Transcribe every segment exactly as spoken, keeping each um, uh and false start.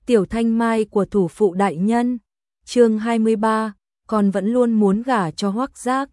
Tiểu thanh mai của thủ phụ đại nhân. Chương hai mươi ba, còn vẫn luôn muốn gả cho Hoắc Giác.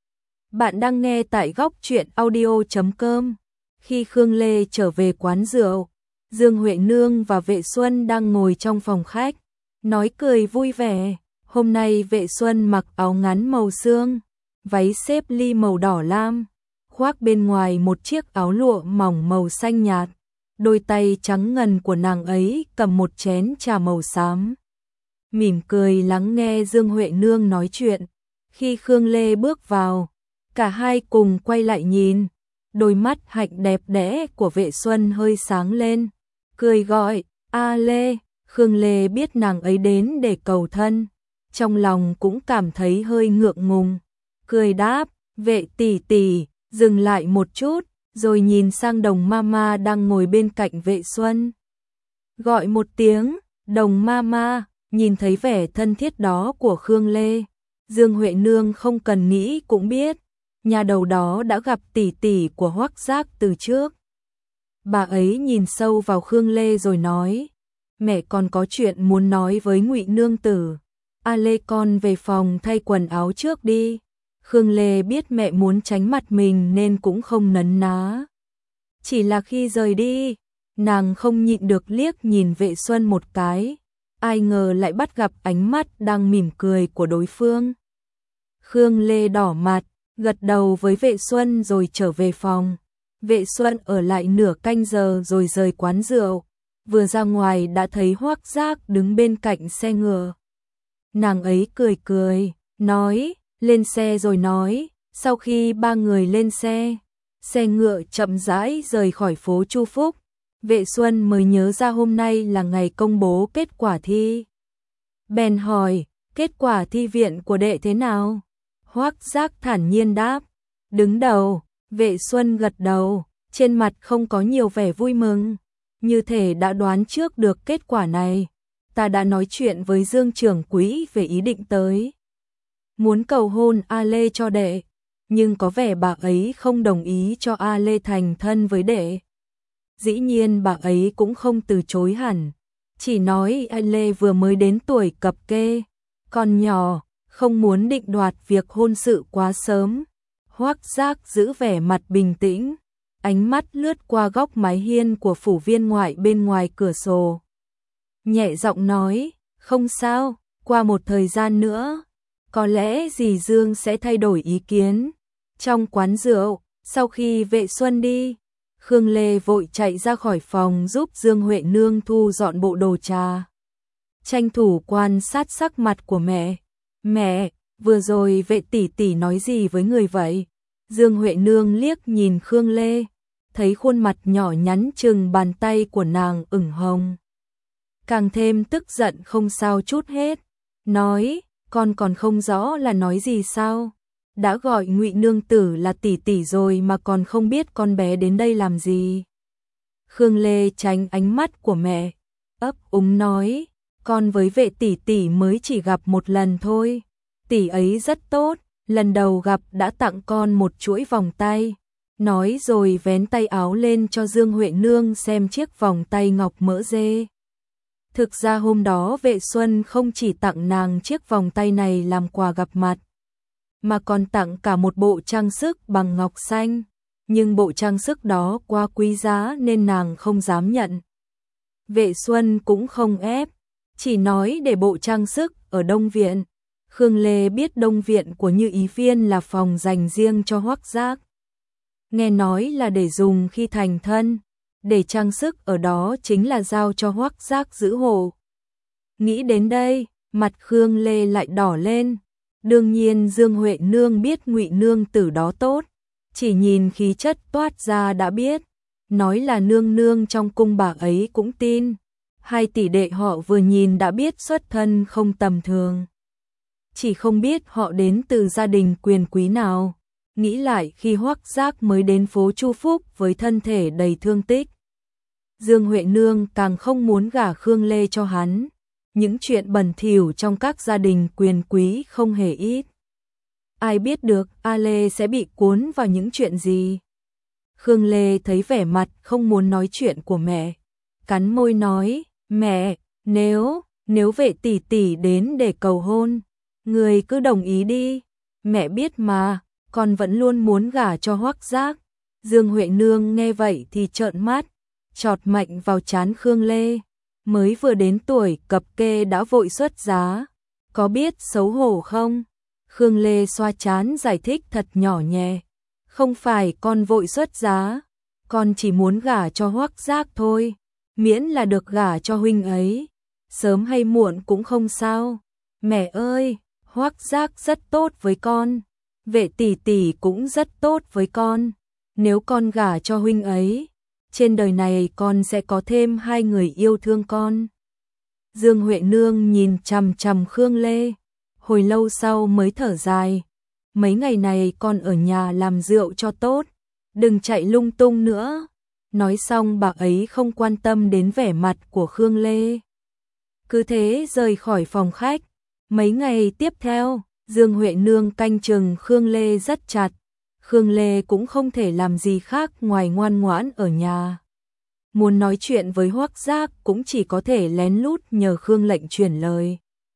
Bạn đang nghe tại góc truyện audio chấm com. Khi Khương Lê trở về quán rượu, Dương Huệ Nương và Vệ Xuân đang ngồi trong phòng khách, nói cười vui vẻ. Hôm nay Vệ Xuân mặc áo ngắn màu xương, váy xếp ly màu đỏ lam, khoác bên ngoài một chiếc áo lụa mỏng màu xanh nhạt. Đôi tay trắng ngần của nàng ấy cầm một chén trà màu xám, mỉm cười lắng nghe Dương Huệ Nương nói chuyện. Khi Khương Lê bước vào, cả hai cùng quay lại nhìn, đôi mắt hạnh đẹp đẽ của Vệ Xuân hơi sáng lên, cười gọi, "A Lê." Khương Lê biết nàng ấy đến để cầu thân, trong lòng cũng cảm thấy hơi ngượng ngùng, cười đáp, "Vệ tỷ tỷ." Dừng lại một chút, rồi nhìn sang Đồng Mama đang ngồi bên cạnh Vệ Xuân, gọi một tiếng, "Đồng Mama." Nhìn thấy vẻ thân thiết đó của Khương Lê, Dương Huệ Nương không cần nghĩ cũng biết, nhà đầu đó đã gặp tỷ tỷ của Hoắc Giác từ trước. Bà ấy nhìn sâu vào Khương Lê rồi nói, "Mẹ còn có chuyện muốn nói với Ngụy nương tử. A Lê, con về phòng thay quần áo trước đi." Khương Lê biết mẹ muốn tránh mặt mình nên cũng không nấn ná. Chỉ là khi rời đi, nàng không nhịn được liếc nhìn Vệ Xuân một cái, ai ngờ lại bắt gặp ánh mắt đang mỉm cười của đối phương. Khương Lê đỏ mặt, gật đầu với Vệ Xuân rồi trở về phòng. Vệ Xuân ở lại nửa canh giờ rồi rời quán rượu, vừa ra ngoài đã thấy Hoắc Giác đứng bên cạnh xe ngựa. Nàng ấy cười cười, nói, "Lên xe." Rồi nói, sau khi ba người lên xe, xe ngựa chậm rãi rời khỏi phố Chu Phúc, Vệ Xuân mới nhớ ra hôm nay là ngày công bố kết quả thi. Bèn hỏi, "Kết quả thi viện của đệ thế nào?" Hoắc Giác thản nhiên đáp, "Đứng đầu." Vệ Xuân gật đầu, trên mặt không có nhiều vẻ vui mừng, như thể đã đoán trước được kết quả này. "Ta đã nói chuyện với Dương trưởng quỹ về ý định tới muốn cầu hôn A Lê cho đệ, nhưng có vẻ bà ấy không đồng ý cho A Lê thành thân với đệ." Dĩ nhiên bà ấy cũng không từ chối hẳn, chỉ nói A Lê vừa mới đến tuổi cập kê, còn nhỏ, không muốn định đoạt việc hôn sự quá sớm. Hoắc Giác giữ vẻ mặt bình tĩnh, ánh mắt lướt qua góc mái hiên của phủ viên ngoại bên ngoài cửa sổ, nhẹ giọng nói, "Không sao, qua một thời gian nữa, có lẽ dì Dương sẽ thay đổi ý kiến." Trong quán rượu, sau khi Vệ Xuân đi, Khương Lê vội chạy ra khỏi phòng giúp Dương Huệ Nương thu dọn bộ đồ trà. Tranh thủ quan sát sắc mặt của mẹ. "Mẹ, vừa rồi Vệ tỷ tỷ nói gì với người vậy?" Dương Huệ Nương liếc nhìn Khương Lê, thấy khuôn mặt nhỏ nhắn chừng bàn tay của nàng ửng hồng, càng thêm tức giận không sao chút hết, nói, "Con còn không rõ là nói gì sao? Đã gọi Ngụy nương tử là tỷ tỷ rồi mà còn không biết con bé đến đây làm gì?" Khương Lê tránh ánh mắt của mẹ, ấp úng nói, "Con với Vệ tỷ tỷ mới chỉ gặp một lần thôi. Tỷ ấy rất tốt, lần đầu gặp đã tặng con một chuỗi vòng tay." Nói rồi vén tay áo lên cho Dương Huệ Nương xem chiếc vòng tay ngọc mỡ dê. Thực ra hôm đó Vệ Xuân không chỉ tặng nàng chiếc vòng tay này làm quà gặp mặt, mà còn tặng cả một bộ trang sức bằng ngọc xanh, nhưng bộ trang sức đó quá quý giá nên nàng không dám nhận. Vệ Xuân cũng không ép, chỉ nói để bộ trang sức ở Đông Viện. Khương Lê biết Đông Viện của Như Ý Viên là phòng dành riêng cho Hoắc Giác, nghe nói là để dùng khi thành thân, để trang sức ở đó chính là giao cho Hoắc Giác giữ hộ. Nghĩ đến đây, mặt Khương Lê lại đỏ lên. Đương nhiên Dương Huệ Nương biết Ngụy nương tử đó tốt, chỉ nhìn khí chất toát ra đã biết, nói là nương nương trong cung bà ấy cũng tin. Hai tỷ đệ họ vừa nhìn đã biết xuất thân không tầm thường, chỉ không biết họ đến từ gia đình quyền quý nào. Nghĩ lại khi Hoắc Giác mới đến phố Chu Phúc với thân thể đầy thương tích, Dương Huệ Nương càng không muốn gả Khương Lê cho hắn. Những chuyện bẩn thỉu trong các gia đình quyền quý không hề ít. Ai biết được A Lê sẽ bị cuốn vào những chuyện gì. Khương Lê thấy vẻ mặt không muốn nói chuyện của mẹ, cắn môi nói, "Mẹ, Nếu, nếu Vệ tỷ tỷ đến để cầu hôn, người cứ đồng ý đi. Mẹ biết mà, con vẫn luôn muốn gả cho Hoắc Giác. Dương Huệ Nương nghe vậy thì trợn mắt, chọt mạnh vào trán Khương Lê. Mới vừa đến tuổi cập kê đã vội xuất giá, có biết xấu hổ không? Khương Lê xoa trán giải thích thật nhỏ nhẹ. Không phải con vội xuất giá, con chỉ muốn gả cho Hoắc Giác thôi, miễn là được gả cho huynh ấy, sớm hay muộn cũng không sao. Mẹ ơi, Hoắc Giác rất tốt với con, Vệ tỷ tỷ cũng rất tốt với con, nếu con gả cho huynh ấy, trên đời này con sẽ có thêm hai người yêu thương con. Dương Huệ Nương nhìn chằm chằm Khương Lê, hồi lâu sau mới thở dài. Mấy ngày này con ở nhà làm rượu cho tốt, đừng chạy lung tung nữa. Nói xong bà ấy không quan tâm đến vẻ mặt của Khương Lê. Cứ thế rời khỏi phòng khách. Mấy ngày tiếp theo, Dương Huệ Nương canh chừng Khương Lê rất chặt. Khương Lê cũng không thể làm gì khác ngoài ngoan ngoãn ở nhà. Muốn nói chuyện với Hoắc Giác cũng chỉ có thể lén lút nhờ Khương Lệnh truyền lời.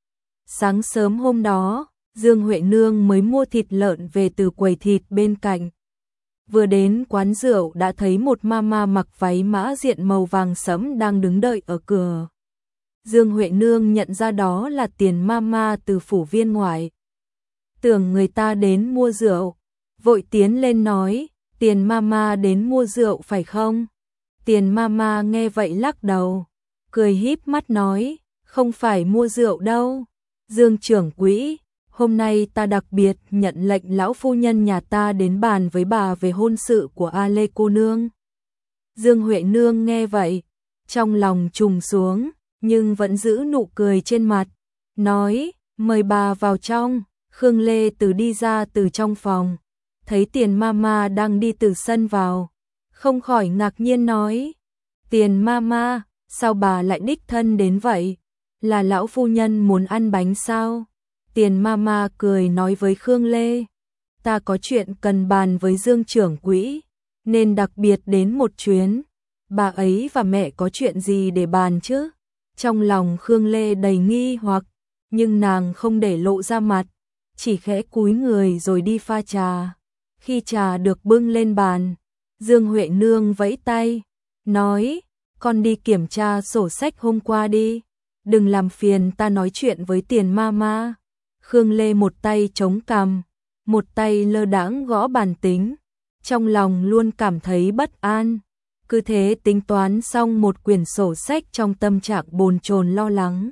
Sáng sớm hôm đó, Dương Huệ Nương mới mua thịt lợn về từ quầy thịt bên cạnh. Vừa đến quán rượu đã thấy một mama mặc váy mã diện màu vàng sẫm đang đứng đợi ở cửa. Dương Huệ Nương nhận ra đó là Tiền mama từ phủ viên ngoại. Tưởng người ta đến mua rượu, vội tiến lên nói, Tiền mama đến mua rượu phải không? Tiền mama nghe vậy lắc đầu, cười híp mắt nói, không phải mua rượu đâu. Dương trưởng quỹ, hôm nay ta đặc biệt nhận lệnh lão phu nhân nhà ta đến bàn với bà về hôn sự của A Lê cô nương. Dương Huệ Nương nghe vậy, trong lòng trùng xuống, nhưng vẫn giữ nụ cười trên mặt, nói, mời bà vào trong. Khương Lê từ đi ra từ trong phòng, thấy Tiền mama đang đi từ sân vào, không khỏi ngạc nhiên nói, Tiền mama, sao bà lại đích thân đến vậy? Là lão phu nhân muốn ăn bánh sao? Tiền mama cười nói với Khương Lê, ta có chuyện cần bàn với Dương trưởng quỹ, nên đặc biệt đến một chuyến. Bà ấy và mẹ có chuyện gì để bàn chứ? Trong lòng Khương Lê đầy nghi hoặc, nhưng nàng không để lộ ra mặt, chỉ khẽ cúi người rồi đi pha trà. Khi trà được bưng lên bàn, Dương Huệ Nương vẫy tay, nói, con đi kiểm tra sổ sách hôm qua đi, đừng làm phiền ta nói chuyện với Tiền mama. Khương Lê một tay chống cằm, một tay lơ đãng gõ bàn tính, trong lòng luôn cảm thấy bất an. Cứ thế tính toán xong một quyển sổ sách trong tâm trạng bồn chồn lo lắng.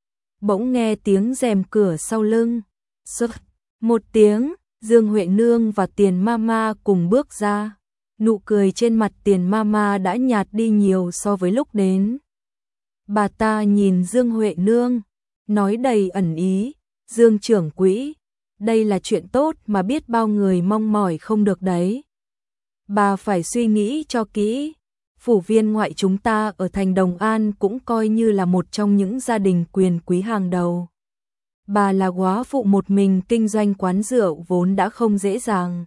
Bỗng nghe tiếng rèm cửa sau lưng, sực một tiếng, Dương Huệ Nương và Tiền mama cùng bước ra. Nụ cười trên mặt Tiền mama đã nhạt đi nhiều so với lúc đến. Bà ta nhìn Dương Huệ Nương, nói đầy ẩn ý, Dương trưởng quỹ, đây là chuyện tốt mà biết bao người mong mỏi không được đấy. Bà phải suy nghĩ cho kỹ, phủ viên ngoại chúng ta ở thành Đồng An cũng coi như là một trong những gia đình quyền quý hàng đầu. Bà là góa phụ một mình kinh doanh quán rượu vốn đã không dễ dàng.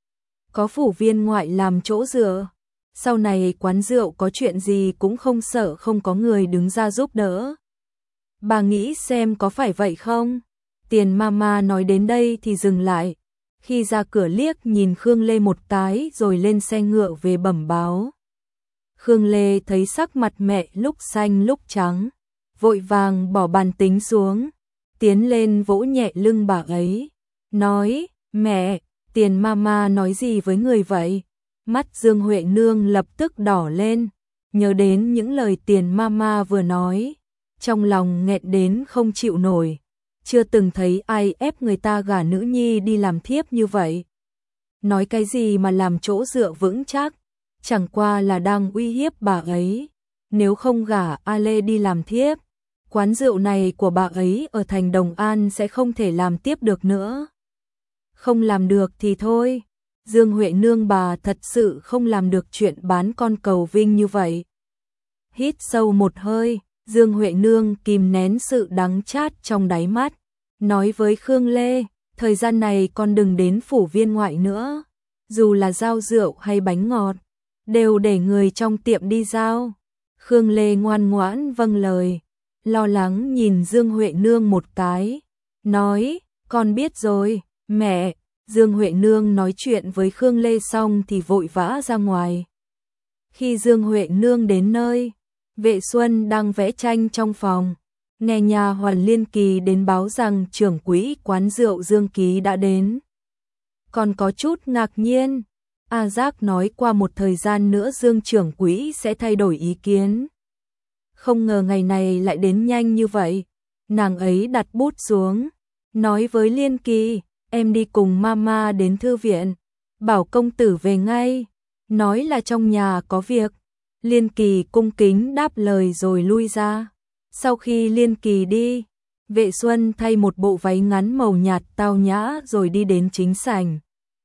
Có phủ viên ngoại làm chỗ dựa, sau này quán rượu có chuyện gì cũng không sợ không có người đứng ra giúp đỡ. Bà nghĩ xem có phải vậy không? Tiền mama nói đến đây thì dừng lại, khi ra cửa liếc nhìn Khương Lê một cái rồi lên xe ngựa về bẩm báo. Khương Lê thấy sắc mặt mẹ lúc xanh lúc trắng, vội vàng bỏ bàn tính xuống, tiến lên vỗ nhẹ lưng bà ấy, nói, mẹ, Tiền mama nói gì với người vậy? Mắt Dương Huệ Nương lập tức đỏ lên, nhớ đến những lời Tiền mama vừa nói, trong lòng nghẹn đến không chịu nổi, chưa từng thấy ai ép người ta gả nữ nhi đi làm thiếp như vậy. Nói cái gì mà làm chỗ dựa vững chắc, chẳng qua là đang uy hiếp bà ấy, nếu không gả A Lê đi làm thiếp, quán rượu này của bà ấy ở thành Đồng An sẽ không thể làm tiếp được nữa. Không làm được thì thôi, Dương Huệ Nương bà thật sự không làm được chuyện bán con cầu vinh như vậy. Hít sâu một hơi, Dương Huệ Nương kìm nén sự đắng chát trong đáy mắt, nói với Khương Lê, thời gian này con đừng đến phủ viên ngoại nữa, dù là giao rượu hay bánh ngọt, đều để người trong tiệm đi giao. Khương Lê ngoan ngoãn vâng lời, lo lắng nhìn Dương Huệ Nương một cái, nói, con biết rồi, mẹ. Dương Huệ Nương nói chuyện với Khương Lê xong thì vội vã ra ngoài. Khi Dương Huệ Nương đến nơi, Vệ Xuân đang vẽ tranh trong phòng, nghe nhà hoàn Liên Kỳ đến báo rằng trưởng quỹ quán rượu Dương Ký đã đến. Còn có chút ngạc nhiên, A Giác nói qua một thời gian nữa Dương trưởng quỹ sẽ thay đổi ý kiến. Không ngờ ngày này lại đến nhanh như vậy. Nàng ấy đặt bút xuống, nói với Liên Kỳ, em đi cùng mama đến thư viện, bảo công tử về ngay, nói là trong nhà có việc. Liên Kỳ cung kính đáp lời rồi lui ra. Sau khi Liên Kỳ đi, Vệ Xuân thay một bộ váy ngắn màu nhạt tao nhã rồi đi đến chính sảnh.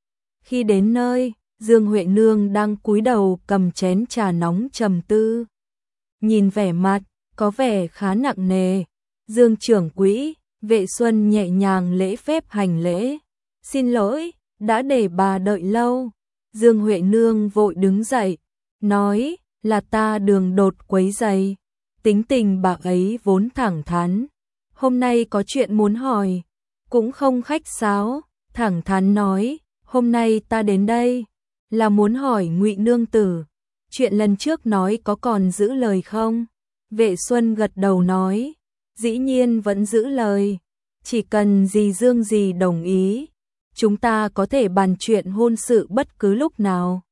Khi đến nơi, Dương Huệ Nương đang cúi đầu cầm chén trà nóng trầm tư. Nhìn vẻ mặt, có vẻ khá nặng nề. Dương trưởng quỹ, Vệ Xuân nhẹ nhàng lễ phép hành lễ. Xin lỗi, đã để bà đợi lâu. Dương Huệ Nương vội đứng dậy, nói là ta đường đột quấy rầy. Tính tình bà ấy vốn thẳng thắn. Hôm nay có chuyện muốn hỏi, cũng không khách sáo, thẳng thắn nói, hôm nay ta đến đây là muốn hỏi Ngụy nương tử, chuyện lần trước nói có còn giữ lời không? Vệ Xuân gật đầu nói, dĩ nhiên vẫn giữ lời, chỉ cần dì Dương dì đồng ý, chúng ta có thể bàn chuyện hôn sự bất cứ lúc nào.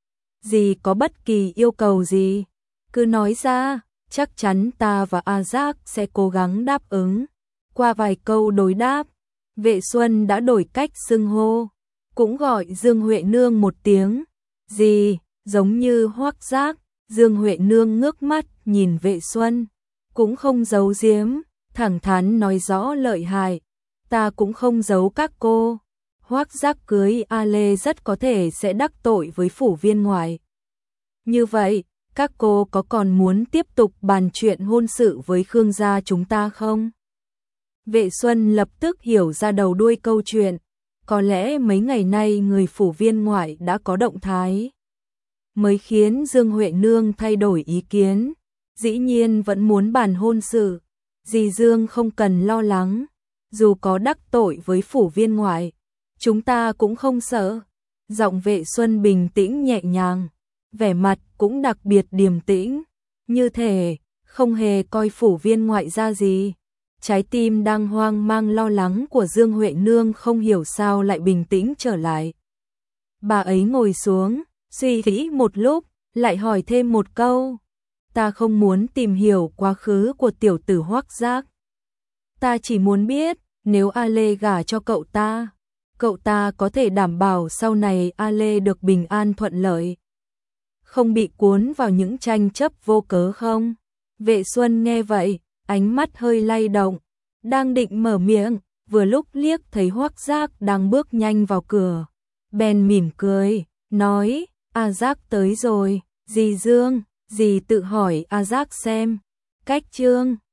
Dì có bất kỳ yêu cầu gì, cứ nói ra, chắc chắn ta và A Giác sẽ cố gắng đáp ứng. Qua vài câu đối đáp, Vệ Xuân đã đổi cách xưng hô, cũng gọi Dương Huệ Nương một tiếng dì, giống như Hoắc Giác. Dương Huệ Nương ngước mắt nhìn Vệ Xuân, cũng không giấu giếm, thẳng thắn nói rõ lợi hại, ta cũng không giấu các cô. Hoắc Giác cưới A Lê rất có thể sẽ đắc tội với phủ viên ngoại. Như vậy, các cô có còn muốn tiếp tục bàn chuyện hôn sự với Khương gia chúng ta không? Vệ Xuân lập tức hiểu ra đầu đuôi câu chuyện, có lẽ mấy ngày nay người phủ viên ngoại đã có động thái, mới khiến Dương Huệ Nương thay đổi ý kiến, dĩ nhiên vẫn muốn bàn hôn sự. Dì Dương không cần lo lắng, dù có đắc tội với phủ viên ngoại, chúng ta cũng không sợ. Giọng Vệ Xuân bình tĩnh nhẹ nhàng, vẻ mặt cũng đặc biệt điềm tĩnh, như thể không hề coi phủ viên ngoại ra gì. Trái tim đang hoang mang lo lắng của Dương Huệ Nương không hiểu sao lại bình tĩnh trở lại. Bà ấy ngồi xuống, suy nghĩ một lúc, lại hỏi thêm một câu. Ta không muốn tìm hiểu quá khứ của tiểu tử Hoắc Giác. Ta chỉ muốn biết, nếu A Lê gả cho cậu ta, cậu ta có thể đảm bảo sau này A Lê được bình an thuận lợi, không bị cuốn vào những tranh chấp vô cớ không? Vệ Xuân nghe vậy, ánh mắt hơi lay động, đang định mở miệng, vừa lúc liếc thấy Hoắc Giác đang bước nhanh vào cửa, bèn mỉm cười, nói, A Giác tới rồi, dì Dương, dì tự hỏi A Giác xem. Cách chương